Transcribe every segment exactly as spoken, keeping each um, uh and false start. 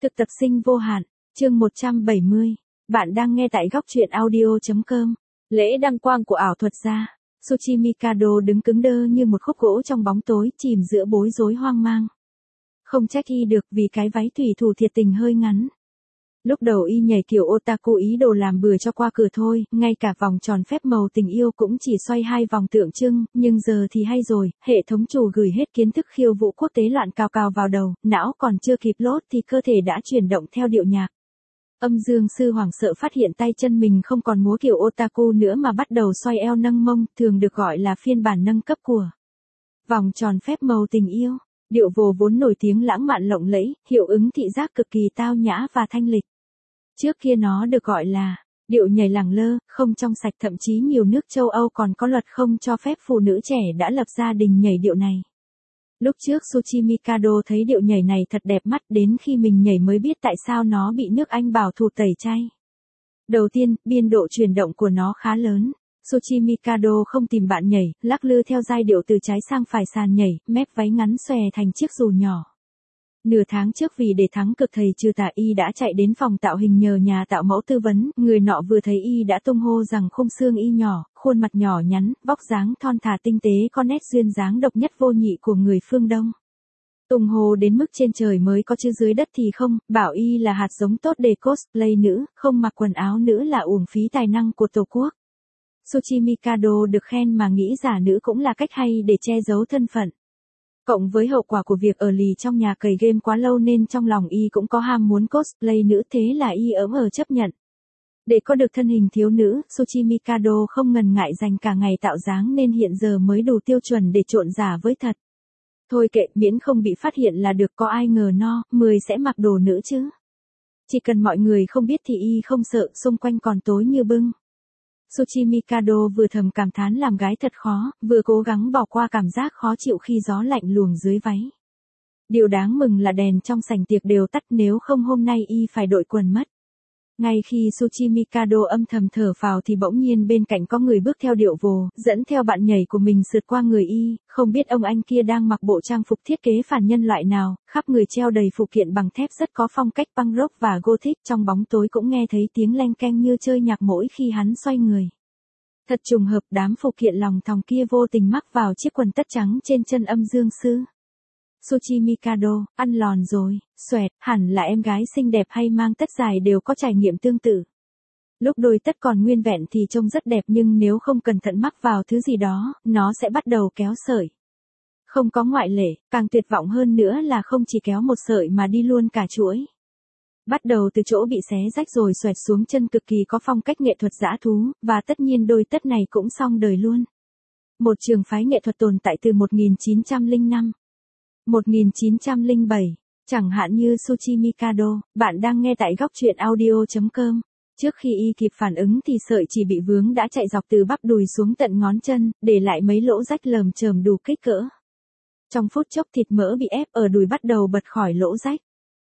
Thực tập sinh vô hạn, chương một trăm bảy mươi. Bạn đang nghe tại góc truyện audio.com. Lễ đăng quang của ảo thuật gia, Tsuchi Mikado đứng cứng đơ như một khúc gỗ trong bóng tối, chìm giữa bối rối hoang mang. Không trách y được vì cái váy thủy thủ thiệt tình hơi ngắn. Lúc đầu y nhảy kiểu otaku ý đồ làm bừa cho qua cửa thôi, ngay cả vòng tròn phép màu tình yêu cũng chỉ xoay hai vòng tượng trưng, nhưng giờ thì hay rồi, hệ thống chủ gửi hết kiến thức khiêu vũ quốc tế loạn cào cào vào đầu, não còn chưa kịp lốt thì cơ thể đã chuyển động theo điệu nhạc. Âm dương sư hoảng sợ phát hiện tay chân mình không còn múa kiểu otaku nữa mà bắt đầu xoay eo nâng mông, thường được gọi là phiên bản nâng cấp của vòng tròn phép màu tình yêu. Điệu vồ vốn nổi tiếng lãng mạn lộng lẫy, hiệu ứng thị giác cực kỳ tao nhã và thanh lịch. Trước kia nó được gọi là điệu nhảy lẳng lơ, không trong sạch, thậm chí nhiều nước châu Âu còn có luật không cho phép phụ nữ trẻ đã lập gia đình nhảy điệu này. Lúc trước Tsuchi Mikado thấy điệu nhảy này thật đẹp mắt, đến khi mình nhảy mới biết tại sao nó bị nước Anh bảo thủ tẩy chay. Đầu tiên, biên độ chuyển động của nó khá lớn. Tsuchi Mikado không tìm bạn nhảy, lắc lư theo giai điệu từ trái sang phải sàn nhảy, mép váy ngắn xòe thành chiếc dù nhỏ. Nửa tháng trước vì để thắng cực thầy trừ tà, y đã chạy đến phòng tạo hình nhờ nhà tạo mẫu tư vấn, người nọ vừa thấy y đã tung hô rằng khung xương y nhỏ, khuôn mặt nhỏ nhắn, vóc dáng thon thả tinh tế, có nét duyên dáng độc nhất vô nhị của người phương Đông. Tung hô đến mức trên trời mới có chứ dưới đất thì không, bảo y là hạt giống tốt để cosplay nữ, không mặc quần áo nữ là uổng phí tài năng của Tổ quốc. Tsuchi Mikado được khen mà nghĩ giả nữ cũng là cách hay để che giấu thân phận. Cộng với hậu quả của việc ở lì trong nhà cày game quá lâu nên trong lòng y cũng có ham muốn cosplay nữ, thế là y ỡm ở chấp nhận. Để có được thân hình thiếu nữ, Tsuchi Mikado không ngần ngại dành cả ngày tạo dáng nên hiện giờ mới đủ tiêu chuẩn để trộn giả với thật. Thôi kệ, miễn không bị phát hiện là được, có ai ngờ no, mười sẽ mặc đồ nữ chứ. Chỉ cần mọi người không biết thì y không sợ, xung quanh còn tối như bưng. Tsuchi Mikado vừa thầm cảm thán làm gái thật khó, vừa cố gắng bỏ qua cảm giác khó chịu khi gió lạnh luồng dưới váy. Điều đáng mừng là đèn trong sảnh tiệc đều tắt, nếu không hôm nay y phải đội quần mất. Ngay khi Tsuchi Mikado âm thầm thở phào thì bỗng nhiên bên cạnh có người bước theo điệu vồ, dẫn theo bạn nhảy của mình sượt qua người y, không biết ông anh kia đang mặc bộ trang phục thiết kế phản nhân loại nào, khắp người treo đầy phụ kiện bằng thép rất có phong cách punk rock và gothic, trong bóng tối cũng nghe thấy tiếng leng keng như chơi nhạc mỗi khi hắn xoay người. Thật trùng hợp, đám phụ kiện lòng thòng kia vô tình mắc vào chiếc quần tất trắng trên chân âm dương sư. Tsuchi Mikado, ăn lòn rồi, xoẹt, hẳn là em gái xinh đẹp hay mang tất dài đều có trải nghiệm tương tự. Lúc đôi tất còn nguyên vẹn thì trông rất đẹp, nhưng nếu không cẩn thận mắc vào thứ gì đó, nó sẽ bắt đầu kéo sợi. Không có ngoại lệ, càng tuyệt vọng hơn nữa là không chỉ kéo một sợi mà đi luôn cả chuỗi. Bắt đầu từ chỗ bị xé rách rồi xoẹt xuống chân, cực kỳ có phong cách nghệ thuật dã thú, và tất nhiên đôi tất này cũng xong đời luôn. Một trường phái nghệ thuật tồn tại từ một nghìn chín trăm lẻ năm. một nghìn chín trăm lẻ bảy, chẳng hạn như Tsuchi Mikado. Bạn đang nghe tại góc truyện audio.com. Trước khi y kịp phản ứng thì sợi chỉ bị vướng đã chạy dọc từ bắp đùi xuống tận ngón chân, để lại mấy lỗ rách lởm chởm đủ kích cỡ. Trong phút chốc thịt mỡ bị ép ở đùi bắt đầu bật khỏi lỗ rách.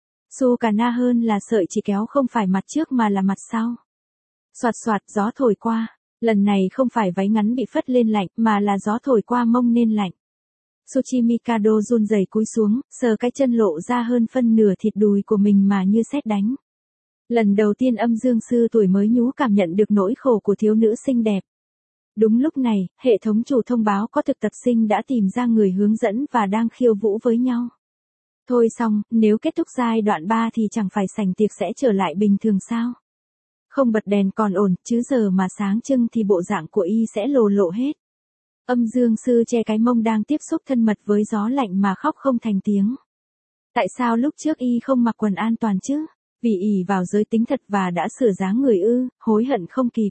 Su cà na hơn là sợi chỉ kéo không phải mặt trước mà là mặt sau. Soạt soạt, gió thổi qua. Lần này không phải váy ngắn bị phất lên lạnh mà là gió thổi qua mông nên lạnh. Tsuchi Mikado run rẩy cúi xuống, sờ cái chân lộ ra hơn phân nửa thịt đùi của mình mà như sét đánh. Lần đầu tiên âm dương sư tuổi mới nhú cảm nhận được nỗi khổ của thiếu nữ xinh đẹp. Đúng lúc này, hệ thống chủ thông báo có thực tập sinh đã tìm ra người hướng dẫn và đang khiêu vũ với nhau. Thôi xong, nếu kết thúc giai đoạn ba thì chẳng phải sảnh tiệc sẽ trở lại bình thường sao? Không bật đèn còn ổn, chứ giờ mà sáng trưng thì bộ dạng của y sẽ lồ lộ hết. Âm dương sư che cái mông đang tiếp xúc thân mật với gió lạnh mà khóc không thành tiếng. Tại sao lúc trước y không mặc quần an toàn chứ? Vì ỷ vào giới tính thật và đã sửa dáng người ư, hối hận không kịp.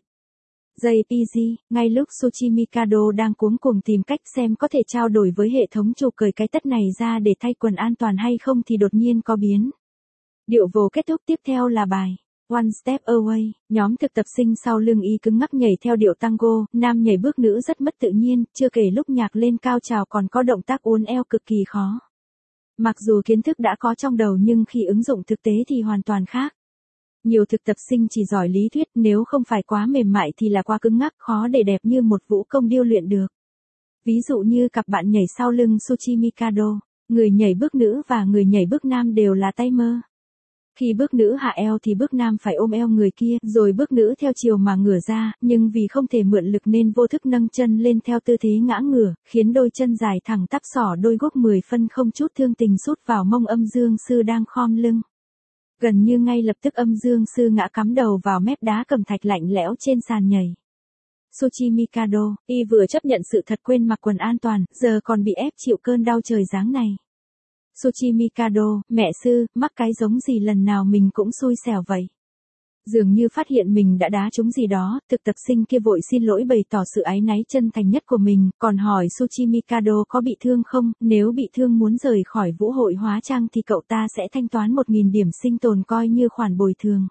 gi pê giê, ngay lúc Tsuchi Mikado đang cuống cuồng tìm cách xem có thể trao đổi với hệ thống chủ cởi cái tất này ra để thay quần an toàn hay không thì đột nhiên có biến. Điệu vồ kết thúc, tiếp theo là bài One Step Away. Nhóm thực tập sinh sau lưng y cứng ngắc nhảy theo điệu tango, nam nhảy bước nữ rất mất tự nhiên, chưa kể lúc nhạc lên cao trào còn có động tác uốn eo cực kỳ khó. Mặc dù kiến thức đã có trong đầu nhưng khi ứng dụng thực tế thì hoàn toàn khác. Nhiều thực tập sinh chỉ giỏi lý thuyết, nếu không phải quá mềm mại thì là quá cứng ngắc, khó để đẹp như một vũ công điêu luyện được. Ví dụ như cặp bạn nhảy sau lưng Tsuchi Mikado, người nhảy bước nữ và người nhảy bước nam đều là tay mơ. Khi bước nữ hạ eo thì bước nam phải ôm eo người kia, rồi bước nữ theo chiều mà ngửa ra, nhưng vì không thể mượn lực nên vô thức nâng chân lên theo tư thế ngã ngửa, khiến đôi chân dài thẳng tắp xỏ đôi guốc mười phân không chút thương tình sút vào mông âm dương sư đang khom lưng. Gần như ngay lập tức âm dương sư ngã cắm đầu vào mép đá cẩm thạch lạnh lẽo trên sàn nhảy. Suchi Mikado, y vừa chấp nhận sự thật quên mặc quần an toàn, giờ còn bị ép chịu cơn đau trời giáng này. Suchi Mikado, mẹ sư, mắc cái giống gì lần nào mình cũng xui xẻo vậy. Dường như phát hiện mình đã đá trúng gì đó, thực tập sinh kia vội xin lỗi bày tỏ sự áy náy chân thành nhất của mình, còn hỏi Suchi Mikado có bị thương không, nếu bị thương muốn rời khỏi vũ hội hóa trang thì cậu ta sẽ thanh toán một nghìn điểm sinh tồn coi như khoản bồi thường.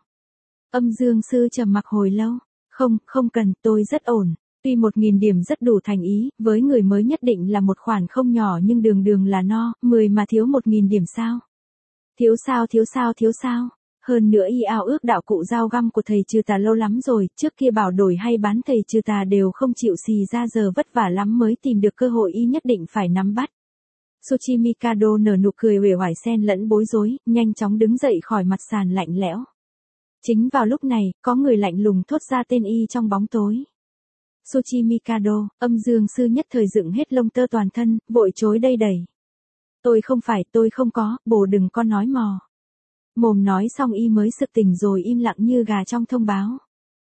Âm dương sư trầm mặc hồi lâu, không, không cần, tôi rất ổn. Tuy một nghìn điểm rất đủ thành ý, với người mới nhất định là một khoản không nhỏ nhưng đường đường là no, mười mà thiếu một nghìn điểm sao? Thiếu sao thiếu sao thiếu sao? Hơn nữa y ao ước đạo cụ dao găm của thầy trừ tà lâu lắm rồi, trước kia bảo đổi hay bán thầy trừ tà đều không chịu xì ra giờ vất vả lắm mới tìm được cơ hội y nhất định phải nắm bắt. Suchi Mikado nở nụ cười uể oải xen lẫn bối rối, nhanh chóng đứng dậy khỏi mặt sàn lạnh lẽo. Chính vào lúc này, có người lạnh lùng thốt ra tên y trong bóng tối. Suchi Mikado, âm dương sư nhất thời dựng hết lông tơ toàn thân, vội chối đây đẩy. Tôi không phải, tôi không có, bồ đừng có nói mò. Mồm nói xong y mới sực tỉnh rồi im lặng như gà trong thông báo.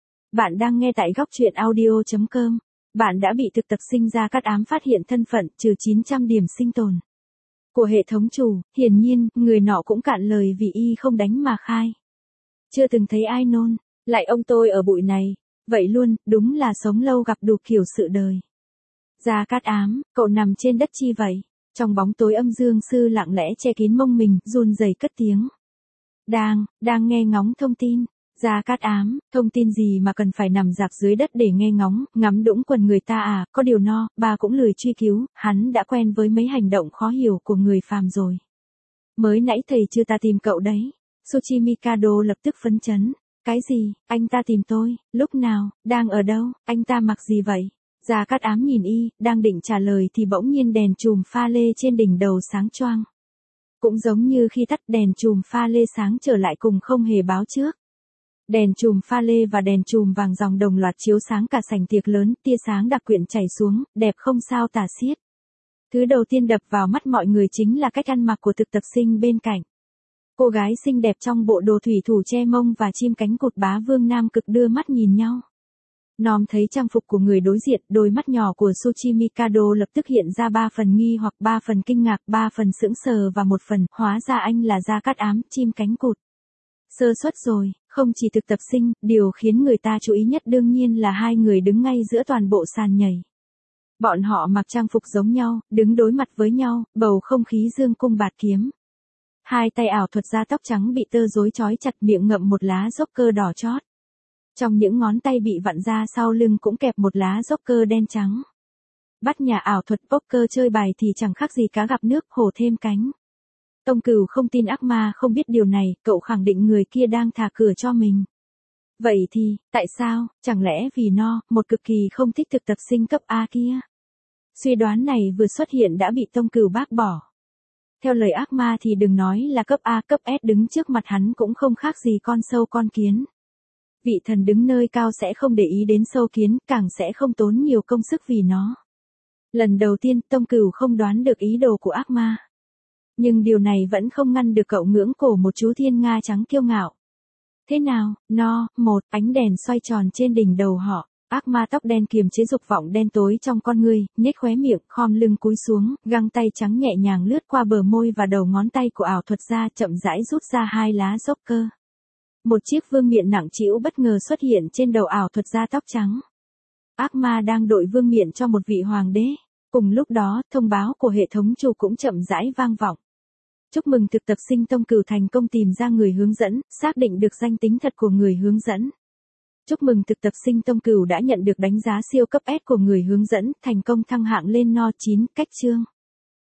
Bạn đang nghe tại góc truyện audio chấm com. Bạn đã bị thực tập sinh Gia Cát Ám phát hiện thân phận, trừ chín trăm điểm sinh tồn của hệ thống chủ, hiển nhiên, người nọ cũng cạn lời vì y không đánh mà khai. Chưa từng thấy ai nôn, lại ông tôi ở bụi này. Vậy luôn, đúng là sống lâu gặp đủ kiểu sự đời. Gia Cát Ám, cậu nằm trên đất chi vậy? Trong bóng tối âm dương sư lặng lẽ che kín mông mình, run rẩy cất tiếng. Đang, đang nghe ngóng thông tin. Gia Cát Ám, thông tin gì mà cần phải nằm rạp dưới đất để nghe ngóng, ngắm đũng quần người ta à, có điều no, bà cũng lười truy cứu, hắn đã quen với mấy hành động khó hiểu của người phàm rồi. Mới nãy thầy chưa ta tìm cậu đấy. Suchi Mikado lập tức phấn chấn. Cái gì, anh ta tìm tôi, lúc nào, đang ở đâu, anh ta mặc gì vậy? Gia Cát Ám nhìn y, đang định trả lời thì bỗng nhiên đèn chùm pha lê trên đỉnh đầu sáng choang. Cũng giống như khi tắt đèn chùm pha lê sáng trở lại cùng không hề báo trước. Đèn chùm pha lê và đèn chùm vàng dòng đồng loạt chiếu sáng cả sảnh tiệc lớn, tia sáng đặc quyện chảy xuống, đẹp không sao tả xiết. Thứ đầu tiên đập vào mắt mọi người chính là cách ăn mặc của thực tập sinh bên cạnh. Cô gái xinh đẹp trong bộ đồ thủy thủ che mông và chim cánh cụt bá vương nam cực đưa mắt nhìn nhau. Nom thấy trang phục của người đối diện, đôi mắt nhỏ của Suchi Mikado lập tức hiện ra ba phần nghi hoặc ba phần kinh ngạc, ba phần sững sờ và một phần, hóa ra anh là Gia Cát Ám, chim cánh cụt. Sơ suất rồi, không chỉ thực tập sinh, điều khiến người ta chú ý nhất đương nhiên là hai người đứng ngay giữa toàn bộ sàn nhảy. Bọn họ mặc trang phục giống nhau, đứng đối mặt với nhau, bầu không khí dương cung bạt kiếm. Hai tay ảo thuật gia tóc trắng bị tơ rối trói chặt, miệng ngậm một lá dốc cơ đỏ chót. Trong những ngón tay bị vặn ra sau lưng cũng kẹp một lá dốc cơ đen trắng. Bắt nhà ảo thuật poker chơi bài thì chẳng khác gì cá gặp nước, hổ thêm cánh. Tông Cửu không tin ác ma không biết điều này, cậu khẳng định người kia đang thả cửa cho mình. Vậy thì, tại sao, chẳng lẽ vì no, một cực kỳ không thích thực tập sinh cấp A kia? Suy đoán này vừa xuất hiện đã bị Tông Cửu bác bỏ. Theo lời ác ma thì đừng nói là cấp A, cấp S đứng trước mặt hắn cũng không khác gì con sâu con kiến. Vị thần đứng nơi cao sẽ không để ý đến sâu kiến, càng sẽ không tốn nhiều công sức vì nó. Lần đầu tiên Tông Cửu không đoán được ý đồ của ác ma. Nhưng điều này vẫn không ngăn được cậu ngưỡng cổ một chú thiên nga trắng kiêu ngạo. Thế nào, no, một, ánh đèn xoay tròn trên đỉnh đầu họ. Ác ma tóc đen kiềm chế dục vọng đen tối trong con ngươi, nhếch khóe miệng, khom lưng cúi xuống, găng tay trắng nhẹ nhàng lướt qua bờ môi và đầu ngón tay của ảo thuật gia, chậm rãi rút ra hai lá dốc cơ. Một chiếc vương miện nặng trĩu bất ngờ xuất hiện trên đầu ảo thuật gia tóc trắng. Ác ma đang đội vương miện cho một vị hoàng đế. Cùng lúc đó, thông báo của hệ thống chủ cũng chậm rãi vang vọng. Chúc mừng thực tập sinh Tông Cửu thành công tìm ra người hướng dẫn, xác định được danh tính thật của người hướng dẫn. Chúc mừng thực tập sinh Tông Cửu đã nhận được đánh giá siêu cấp S của người hướng dẫn, thành công thăng hạng lên no chín, cách chương.